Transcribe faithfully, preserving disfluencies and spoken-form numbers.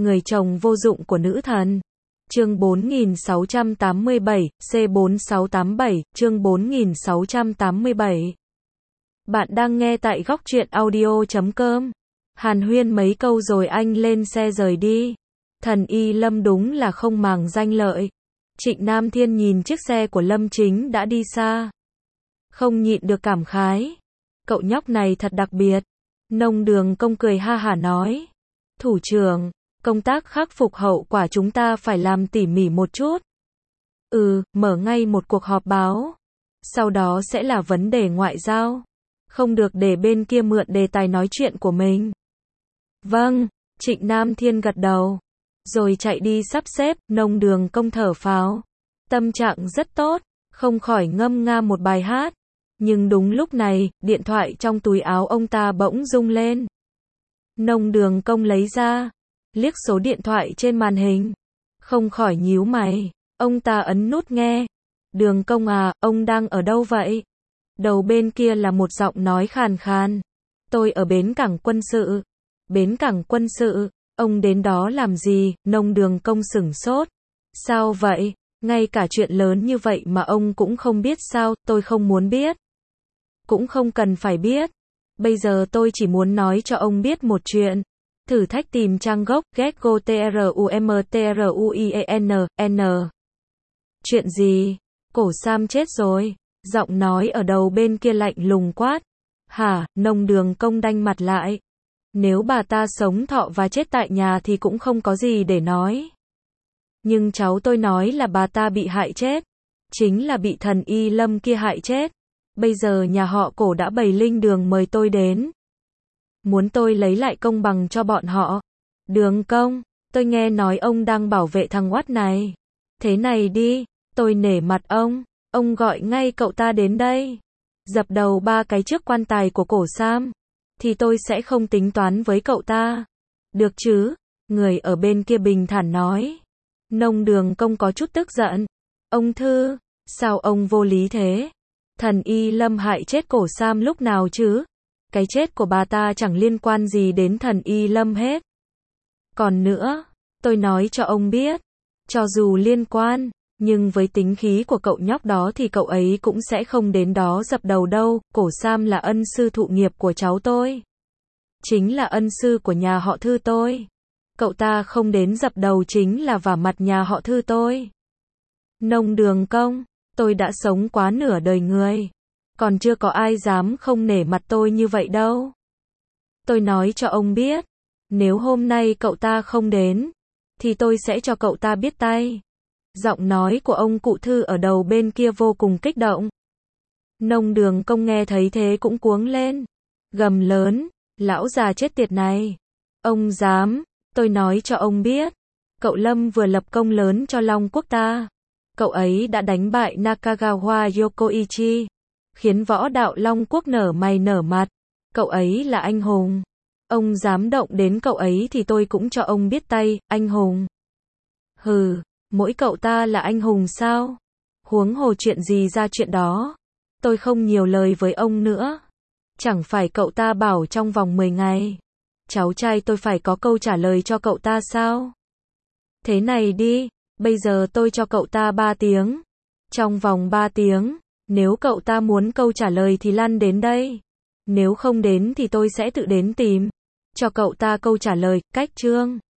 Người chồng vô dụng của nữ thần. Chương bốn nghìn sáu trăm tám mươi bảy, C bốn sáu tám bảy, chương bốn nghìn sáu trăm tám mươi bảy. Bạn đang nghe tại góc truyện audio chấm com. Hàn huyên mấy câu rồi anh lên xe rời đi. Thần Y Lâm đúng là không màng danh lợi. Trịnh Nam Thiên nhìn chiếc xe của Lâm Chính đã đi xa, không nhịn được cảm khái. Cậu nhóc này thật đặc biệt. Nông Đường Công cười ha hả nói. Thủ trưởng, công tác khắc phục hậu quả chúng ta phải làm tỉ mỉ một chút. Ừ, mở ngay một cuộc họp báo. Sau đó sẽ là vấn đề ngoại giao. Không được để bên kia mượn đề tài nói chuyện của mình. Vâng, Trịnh Nam Thiên gật đầu. Rồi chạy đi sắp xếp. Nông Đường Công thở phào. Tâm trạng rất tốt, không khỏi ngâm nga một bài hát. Nhưng đúng lúc này, điện thoại trong túi áo ông ta bỗng rung lên. Nông Đường Công lấy ra, liếc số điện thoại trên màn hình, không khỏi nhíu mày. Ông ta ấn nút nghe. Đường Công à, ông đang ở đâu vậy? Đầu bên kia là một giọng nói khàn khàn. Tôi ở bến cảng quân sự. Bến cảng quân sự, ông đến đó làm gì? Nông Đường Công sửng sốt. Sao vậy? Ngay cả chuyện lớn như vậy mà ông cũng không biết sao? Tôi không muốn biết. Cũng không cần phải biết. Bây giờ tôi chỉ muốn nói cho ông biết một chuyện. Thử thách tìm trang gốc Getgo trumtruien n. Chuyện gì? Cổ Sam chết rồi. Giọng nói ở đầu bên kia lạnh lùng quát. Hả? Nông Đường Công đanh mặt lại. Nếu bà ta sống thọ và chết tại nhà thì cũng không có gì để nói. Nhưng cháu tôi nói là bà ta bị hại chết. Chính là bị thần Y Lâm kia hại chết. Bây giờ nhà họ Cổ đã bày linh đường mời tôi đến. Muốn tôi lấy lại công bằng cho bọn họ. Đường Công, tôi nghe nói ông đang bảo vệ thằng oát này. Thế này đi, tôi nể mặt ông. Ông gọi ngay cậu ta đến đây. Dập đầu ba cái trước quan tài của Cổ Sam. Thì tôi sẽ không tính toán với cậu ta. Được chứ? Người ở bên kia bình thản nói. Nông Đường Công có chút tức giận. Ông Thư, sao ông vô lý thế? Thần Y Lâm hại chết Cổ Sam lúc nào chứ? Cái chết của bà ta chẳng liên quan gì đến thần Y Lâm hết. Còn nữa, tôi nói cho ông biết, cho dù liên quan, nhưng với tính khí của cậu nhóc đó thì cậu ấy cũng sẽ không đến đó dập đầu đâu. Cổ Sam là ân sư thụ nghiệp của cháu tôi. Chính là ân sư của nhà họ Thư tôi. Cậu ta không đến dập đầu chính là vả mặt nhà họ Thư tôi. Nông Đường Công, tôi đã sống quá nửa đời người. Còn chưa có ai dám không nể mặt tôi như vậy đâu. Tôi nói cho ông biết, nếu hôm nay cậu ta không đến, thì tôi sẽ cho cậu ta biết tay. Giọng nói của ông cụ Thư ở đầu bên kia vô cùng kích động. Nông Đường Công nghe thấy thế cũng cuống lên. Gầm lớn, lão già chết tiệt này. Ông dám, tôi nói cho ông biết. Cậu Lâm vừa lập công lớn cho Long Quốc ta. Cậu ấy đã đánh bại Nakagawa Yokoichi. Khiến võ đạo Long Quốc nở mày nở mặt. Cậu ấy là anh hùng. Ông dám động đến cậu ấy thì tôi cũng cho ông biết tay, anh hùng. Hừ, mỗi cậu ta là anh hùng sao? Huống hồ chuyện gì ra chuyện đó. Tôi không nhiều lời với ông nữa. Chẳng phải cậu ta bảo trong vòng mười ngày. Cháu trai tôi phải có câu trả lời cho cậu ta sao? Thế này đi, bây giờ tôi cho cậu ta ba tiếng. Trong vòng ba tiếng. Nếu cậu ta muốn câu trả lời thì lăn đến đây. Nếu không đến thì tôi sẽ tự đến tìm. Cho cậu ta câu trả lời, cách chương.